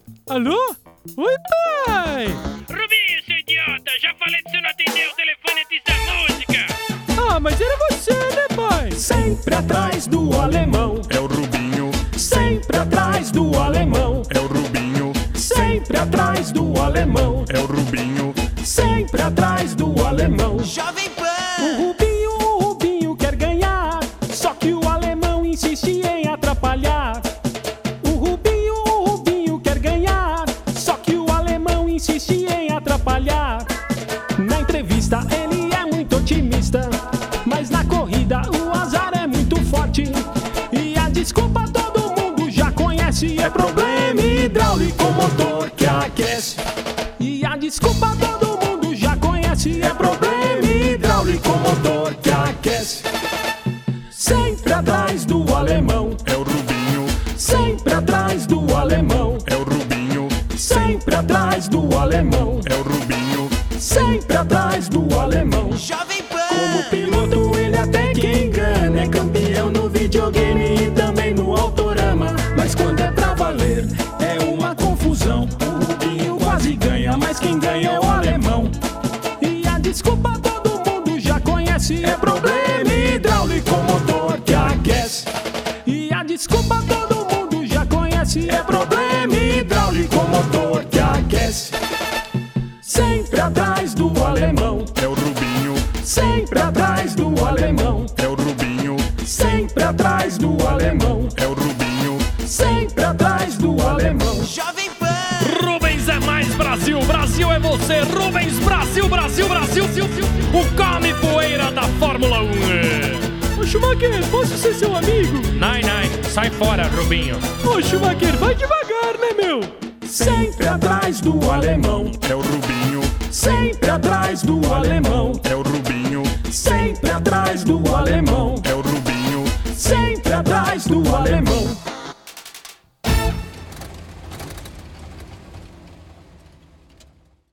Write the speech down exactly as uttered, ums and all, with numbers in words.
Alô? Oi, pai! Rubinho, seu idiota! Já falei que você não atendeu o telefone antes da música! Ah, mas era você, né, pai? Sempre atrás do alemão é o Rubinho. Sempre atrás do alemão é o Rubinho. Sempre atrás do alemão é o Rubinho. Sempre atrás do alemão. Jovem Pan! O Rubinho, o Rubinho quer ganhar, só que o alemão insiste em atrapalhar. O Rubinho, o Rubinho quer ganhar, só que o alemão insiste em atrapalhar. Na entrevista ele é muito otimista, mas na corrida o azar é muito forte. E a desculpa todo mundo já conhece, é problema hidráulico, motor que aquece. E a desculpa todo mundo já conhece, é problema hidráulico, motor que aquece. Sempre atrás do alemão é o Rubinho. Sempre atrás do alemão é o Rubinho. Sempre atrás do alemão é o Rubinho. Sempre atrás do alemão. Jovem Pan! Como piloto ele até que engana, é campeão no videogame e também no autorama. Mas quando é pra valer, é uma confusão. O Rubinho quase ganha, mas quem ganha é o alemão. E a desculpa todo mundo já conhece, é problema hidráulico, motor que aquece. E a desculpa todo mundo já conhece, é problema hidráulico, motor que aquece. Sempre atrás do alemão é o Rubinho. Sempre atrás do alemão é o Rubinho. Sempre atrás do alemão é o Rubinho. Sempre atrás do alemão. Jovem Pan! Rubens é mais Brasil, Brasil é você. Rubens, Brasil, Brasil, Brasil. O come poeira da Fórmula um. Ô Schumacher, posso ser seu amigo? Nai, nai, sai fora, Rubinho. Ô Schumacher, vai devagar, né, meu? Sempre atrás do alemão é o Rubinho. Sempre atrás do alemão é o Rubinho. Sempre atrás do alemão